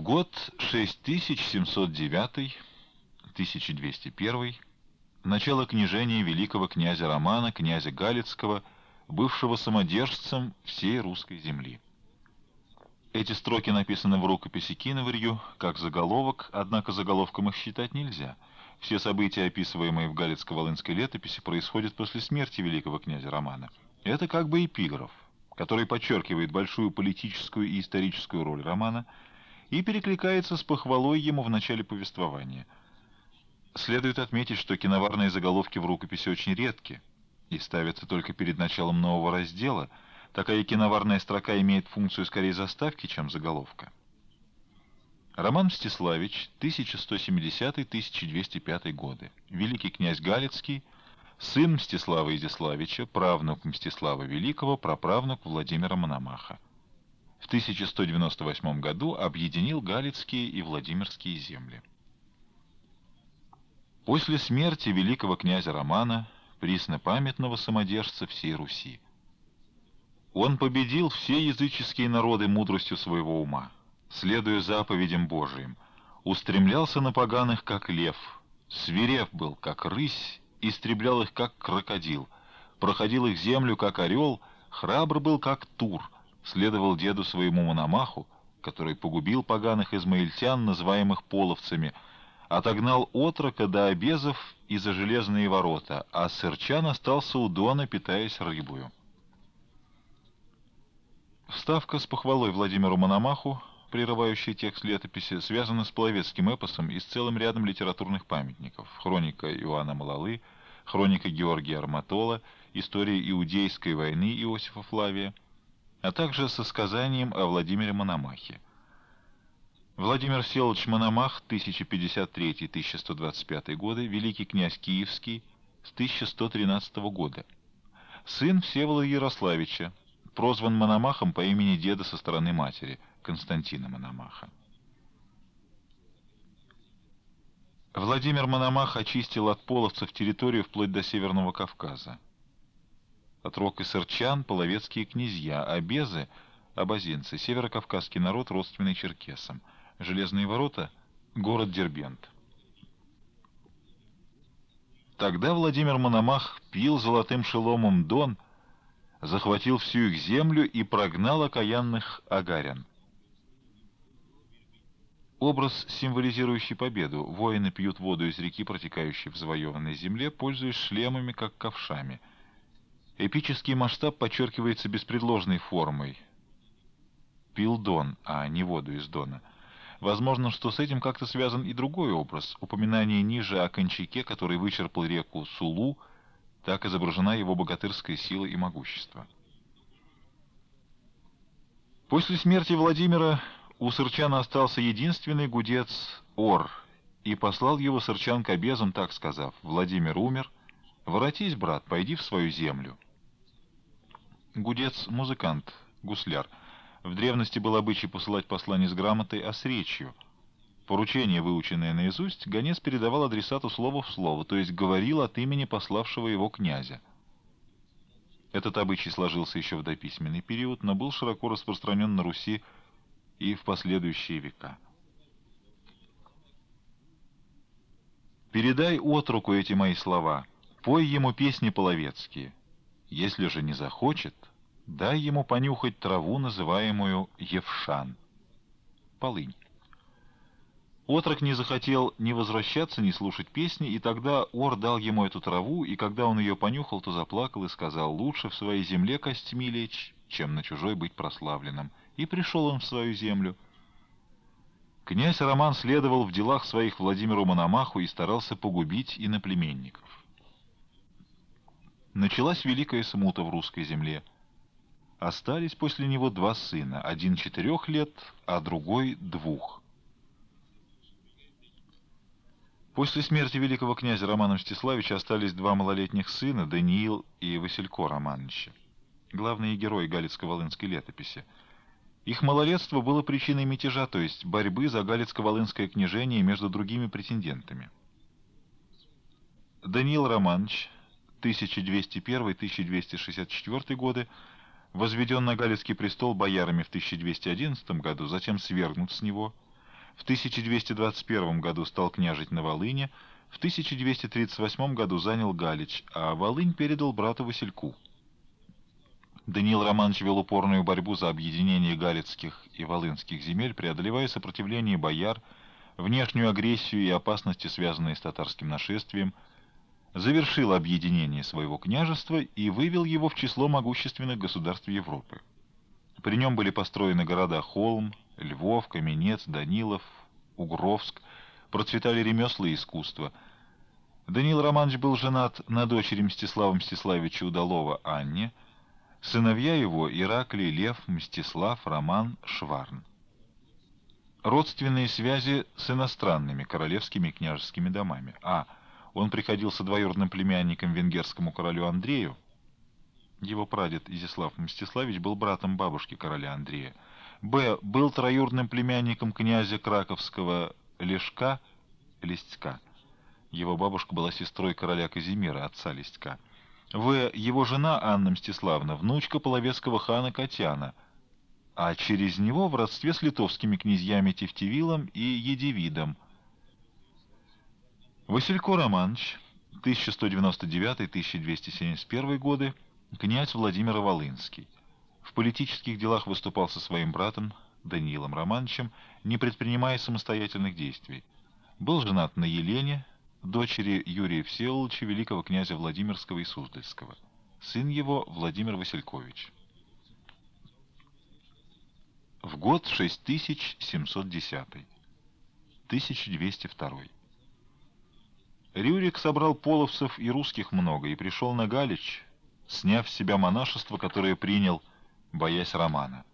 год 6709-1201 начало княжения великого князя Романа, князя Галицкого, бывшего самодержцем всей русской земли. Эти строки написаны в рукописи Киноварью как заголовок, однако заголовком их считать нельзя. Все события, описываемые в Галицко-Волынской летописи, происходят после смерти великого князя Романа. Это как бы эпиграф, который подчеркивает большую политическую и историческую роль романа и перекликается с похвалой ему в начале повествования. Следует отметить, что киноварные заголовки в рукописи очень редки и ставятся только перед началом нового раздела. Такая киноварная строка имеет функцию скорее заставки, чем заголовка. Роман Мстиславич, 1170-1205 годы. Великий князь Галицкий, сын Мстислава Изяславича, правнук Мстислава Великого, праправнук Владимира Мономаха. В 1198 году объединил Галицкие и Владимирские земли. После смерти великого князя Романа, преснопамятного самодержца всей Руси, он победил все языческие народы мудростью своего ума, следуя заповедям Божиим, устремлялся на поганых, как лев, свиреп был, как рысь, истреблял их, как крокодил, проходил их землю, как орел, храбр был, как тур, следовал деду своему Мономаху, который погубил поганых измаильтян, называемых половцами, отогнал отрока до обезов и за железные ворота, а сырчан остался у Дона, питаясь рыбою. Вставка с похвалой Владимиру Мономаху, прерывающий текст летописи, связана с половецким эпосом и с целым рядом литературных памятников: хроника Иоанна Малалы, хроника Георгия Арматола, история Иудейской войны Иосифа Флавия, а также со сказанием о Владимире Мономахе. Владимир Всеволодович Мономах, 1053-1125 годы, великий князь Киевский, с 1113 года. Сын Всеволода Ярославича, прозван Мономахом по имени деда со стороны матери, Константина Мономаха. Владимир Мономах очистил от половцев территорию вплоть до Северного Кавказа. Отрок и сырчан — половецкие князья, а безы — абазинцы, северокавказский народ, родственный черкесам. Железные ворота — город Дербент. Тогда Владимир Мономах пил золотым шеломом Дон, захватил всю их землю и прогнал окаянных агарян. Образ, символизирующий победу. Воины пьют воду из реки, протекающей в завоеванной земле, пользуясь шлемами, как ковшами. Эпический масштаб подчеркивается беспредложной формой. Пил Дон, а не воду из Дона. Возможно, что с этим как-то связан и другой образ. Упоминание ниже о Кончаке, который вычерпал реку Сулу, так изображена его богатырская сила и могущество. После смерти Владимира у сырчана остался единственный гудец Ор, и послал его сырчан к обезам, так сказав: «Владимир умер, воротись, брат, пойди в свою землю». Гудец — музыкант, гусляр. В древности был обычай посылать послание с грамотой, а с речью. Поручение, выученное наизусть, гонец передавал адресату слово в слово, то есть говорил от имени пославшего его князя. Этот обычай сложился еще в дописьменный период, но был широко распространен на Руси и в последующие века. «Передай отроку эти мои слова, пой ему песни половецкие. Если же не захочет, дай ему понюхать траву, называемую Евшан». Полынь. Отрок не захотел ни возвращаться, ни слушать песни, и тогда Ор дал ему эту траву, и когда он ее понюхал, то заплакал и сказал: «Лучше в своей земле костьми лечь, чем на чужой быть прославленным». И пришел он в свою землю. Князь Роман следовал в делах своих Владимиру Мономаху и старался погубить иноплеменников. Началась великая смута в русской земле. Остались после него два сына, один 4 лет, а другой 2. После смерти великого князя Романа Мстиславича остались 2 малолетних сына, Даниил и Василько Романовича, главные герои Галицко-Волынской летописи. Их малолетство было причиной мятежа, то есть борьбы за Галицко-Волынское княжение между другими претендентами. Даниил Романович, 1201-1264 годы, возведен на Галицкий престол боярами в 1211 году, затем свергнут с него. В 1221 году стал княжить на Волыне, в 1238 году занял Галич, а Волынь передал брату Васильку. Даниил Романович вел упорную борьбу за объединение галицких и волынских земель, преодолевая сопротивление бояр, внешнюю агрессию и опасности, связанные с татарским нашествием, завершил объединение своего княжества и вывел его в число могущественных государств Европы. При нем были построены города Холм, Львов, Каменец, Данилов, Угровск, процветали ремесла и искусство. Даниил Романович был женат на дочери Мстислава Мстиславича Удалова Анне, сыновья его Ираклий, Лев, Мстислав, Роман, Шварн. Родственные связи с иностранными королевскими и княжескими домами. Он приходился двоюродным племянником венгерскому королю Андрею. Его прадед Изяслав Мстиславич был братом бабушки короля Андрея. Был троюродным племянником князя Краковского Лешка Листька. Его бабушка была сестрой короля Казимира, отца Листька. Его жена Анна Мстиславна, внучка половецкого хана Катяна, а через него в родстве с литовскими князьями Тевтевилом и Едивидом. Василько Романович, 1199-1271 годы, князь Владимир Волынский. В политических делах выступал со своим братом Даниилом Романовичем, не предпринимая самостоятельных действий. Был женат на Елене, дочери Юрия Всеволодовича, великого князя Владимирского и Суздальского. Сын его Владимир Василькович. В год 6710, 1202. Рюрик собрал половцев и русских много и пришел на Галич, сняв с себя монашество, которое принял, боясь Романа.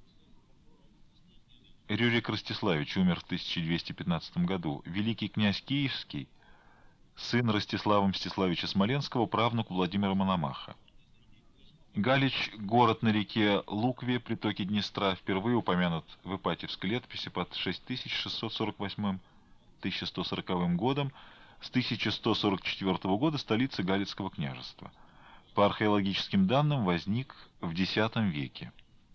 Рюрик Ростиславич умер в 1215 году. Великий князь Киевский, сын Ростислава Мстиславича Смоленского, правнук Владимира Мономаха. Галич, город на реке Лукве, притоке Днестра, впервые упомянут в Ипатьевской летописи под 6648-1140 годом, с 1144 года столица Галицкого княжества. По археологическим данным, возник в X веке.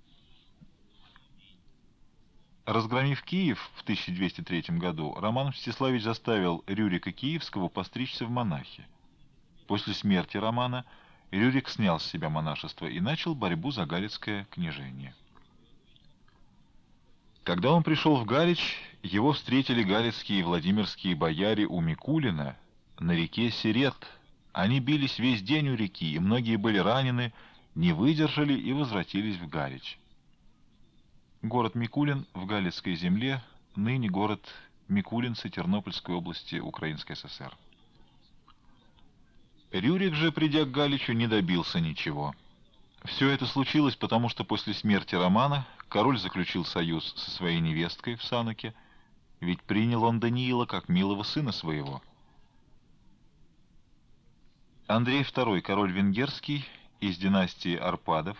Разгромив Киев в 1203 году, Роман Мстиславич заставил Рюрика Киевского постричься в монахи. После смерти Романа Рюрик снял с себя монашество и начал борьбу за Галицкое княжение. Когда он пришел в Галич, его встретили галицкие и владимирские бояре у Микулина на реке Сирет. Они бились весь день у реки, и многие были ранены, не выдержали и возвратились в Галич. Город Микулин в Галицкой земле, ныне город Микулинцы Тернопольской области Украинской ССР. Рюрик же, придя к Галичу, не добился ничего. Все это случилось потому, что после смерти Романа король заключил союз со своей невесткой в Сануке, ведь принял он Даниила как милого сына своего. Андрей II, король венгерский, из династии Арпадов,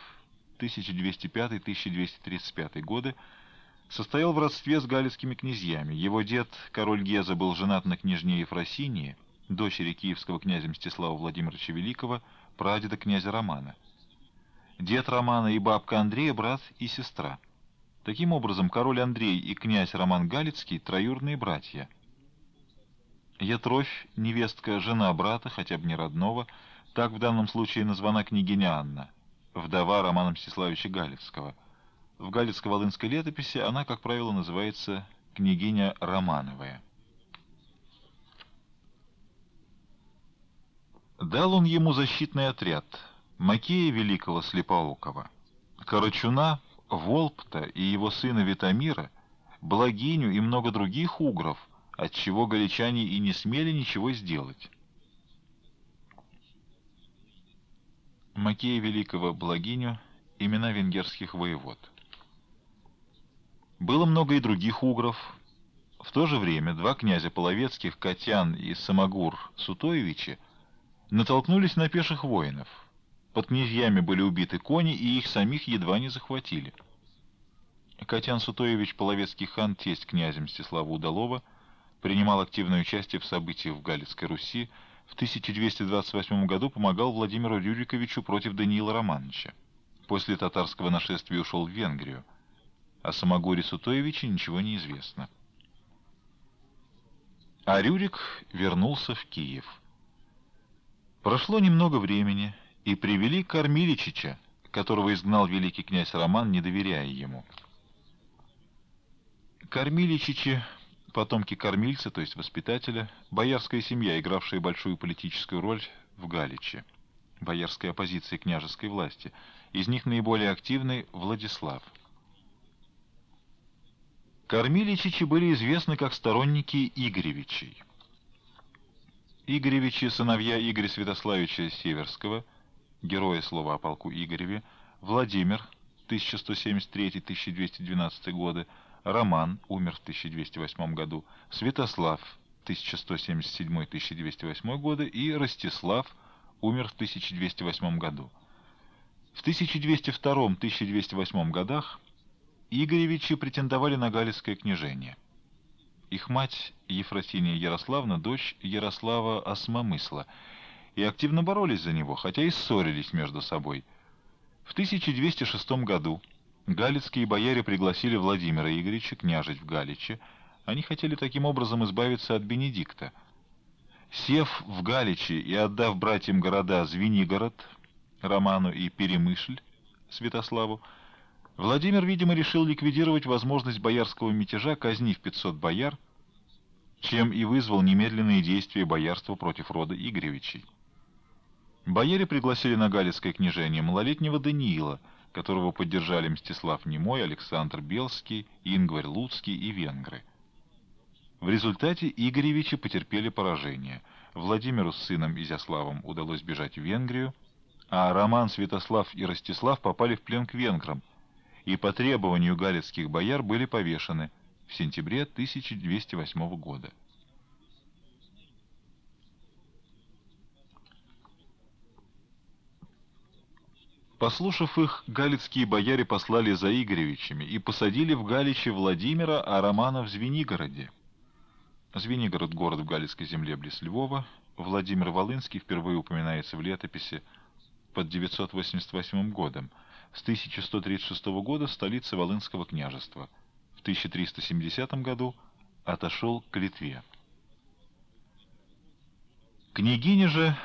1205-1235 годы, состоял в родстве с галицкими князьями. Его дед, король Геза, был женат на княжне Ефросинии, дочери киевского князя Мстислава Владимировича Великого, прадеда князя Романа. Дед Романа и бабка Андрея — брат и сестра. Таким образом, король Андрей и князь Роман Галицкий — троюродные братья. Ятровь, невестка, жена брата, хотя бы не родного, так в данном случае названа княгиня Анна, вдова Романа Мстиславича Галицкого. В галицко-волынской летописи она, как правило, называется княгиня Романовая. Дал он ему защитный отряд Макея Великого Слепоокова, Карачуна, Волпта и его сына Витамира, Благиню и много других угров, отчего галичане и не смели ничего сделать. Макея Великого, Благиню — имена венгерских воевод. Было много и других угров. В то же время два князя половецких, Катян и Самогур Сутоевичи, натолкнулись на пеших воинов. Под князьями были убиты кони, и их самих едва не захватили. Катян Сутоевич, половецкий хан, тесть князя Мстислава Удалова, принимал активное участие в событиях в Галицкой Руси. В 1228 году помогал Владимиру Рюриковичу против Даниила Романовича. После татарского нашествия ушел в Венгрию. О Самогоре Сутоевиче ничего не известно. а Рюрик вернулся в Киев. Прошло немного времени, и привели Кормиличича, которого изгнал великий князь Роман, не доверяя ему. Кормиличичи, потомки кормильца, то есть воспитателя, боярская семья, игравшая большую политическую роль в Галиче, боярской оппозиции княжеской власти. Из них наиболее активный Владислав. Кормиличичи были известны как сторонники Игоревичей. Игоревичи — сыновья Игоря Святославича Северского, героя слова о полку Игореве, Владимир, 1173-1212 годы, Роман, умер в 1208 году, Святослав, 1177-1208 годы, и Ростислав, умер в 1208 году. В 1202-1208 годах Игоревичи претендовали на Галицкое княжение. Их мать, Ефросинья Ярославна, дочь Ярослава Осмомысла, и активно боролись за него, хотя и ссорились между собой. В 1206 году галицкие бояре пригласили Владимира Игоревича княжить в Галиче. Они хотели таким образом избавиться от Бенедикта. Сев в Галиче и отдав братьям города Звенигород, Роману, и Перемышль, Святославу, Владимир, видимо, решил ликвидировать возможность боярского мятежа, казнив 500 бояр, чем и вызвал немедленные действия боярства против рода Игоревичей. Бояре пригласили на Галицкое княжение малолетнего Даниила, которого поддержали Мстислав Немой, Александр Белский, Ингварь Луцкий и венгры. В результате Игоревичи потерпели поражение. Владимиру с сыном Изяславом удалось бежать в Венгрию, а Роман, Святослав и Ростислав попали в плен к венграм, и по требованию галицких бояр были повешены в сентябре 1208 года. Послушав их, галицкие бояре послали за Игоревичами и посадили в Галиче Владимира, а Романа в Звенигороде. Звенигород — город в Галицкой земле близ Львова. Владимир Волынский впервые упоминается в летописи под 988 годом. С 1136 года столица Волынского княжества. В 1370 году отошел к Литве. Княгиня же,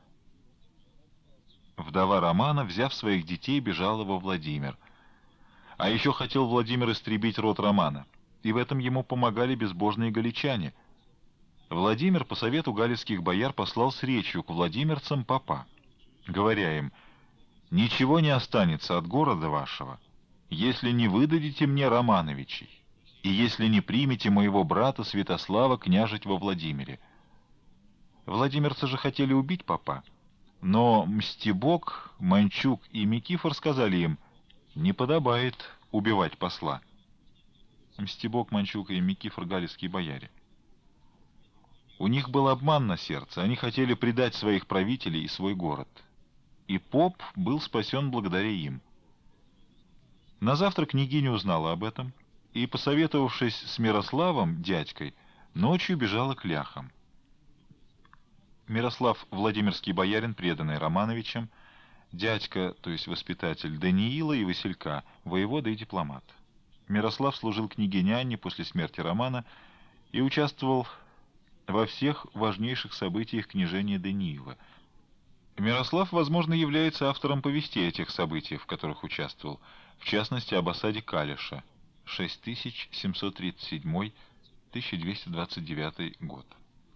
вдова Романа, взяв своих детей, бежала во Владимир. А еще хотел Владимир истребить род Романа, и в этом ему помогали безбожные галичане. Владимир по совету галицких бояр послал с речью к владимирцам попа, говоря им: «Ничего не останется от города вашего, если не выдадите мне Романовичей, и если не примете моего брата Святослава княжить во Владимире». Владимирцы же хотели убить попа, но Мстибок, Манчук и Микифор сказали им: «Не подобает убивать посла». Мстибок, Манчук и Микифор — галицкие бояре. У них был обман на сердце, они хотели предать своих правителей и свой город. И поп был спасен благодаря им. На завтра княгиня узнала об этом и, посоветовавшись с Мирославом, дядькой, ночью бежала к ляхам. Мирослав — владимирский боярин, преданный Романовичем, дядька, то есть воспитатель Даниила и Василька, воевода и дипломат. Мирослав служил княгине Анне после смерти Романа и участвовал во всех важнейших событиях княжения Даниила. Мирослав, возможно, является автором повестей о тех событиях, в которых участвовал, в частности, об осаде Калиша, 6737-1229 год.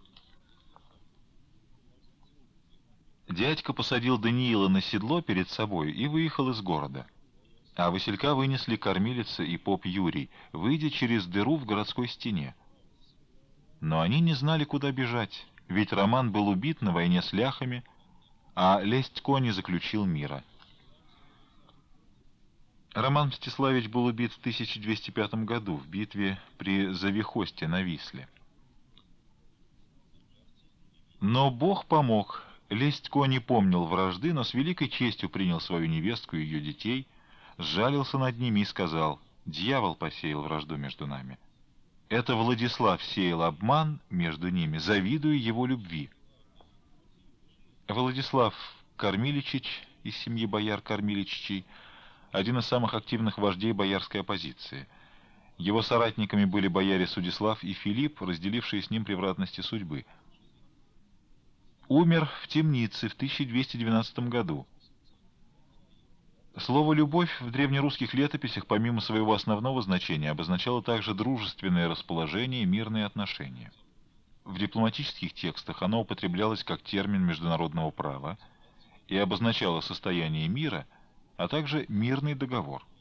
Дядька посадил Даниила на седло перед собой и выехал из города, а Василька вынесли кормилица и поп Юрий, выйдя через дыру в городской стене. Но они не знали, куда бежать, ведь Роман был убит на войне с ляхами, а Лесько не заключил мира. Роман Мстиславич был убит в 1205 году в битве при Завихосте на Висле. Но Бог помог. Лесько не помнил вражды, но с великой честью принял свою невестку и ее детей, сжалился над ними и сказал: «Дьявол посеял вражду между нами. Это Владислав сеял обман между ними, завидуя его любви». Владислав Кормиличич из семьи бояр Кормиличичей, один из самых активных вождей боярской оппозиции. Его соратниками были бояре Судислав и Филипп, разделившие с ним превратности судьбы. Умер в темнице в 1212 году. Слово «любовь» в древнерусских летописях, помимо своего основного значения, обозначало также дружественное расположение и мирные отношения. В дипломатических текстах оно употреблялось как термин международного права и обозначало состояние мира, а также мирный договор.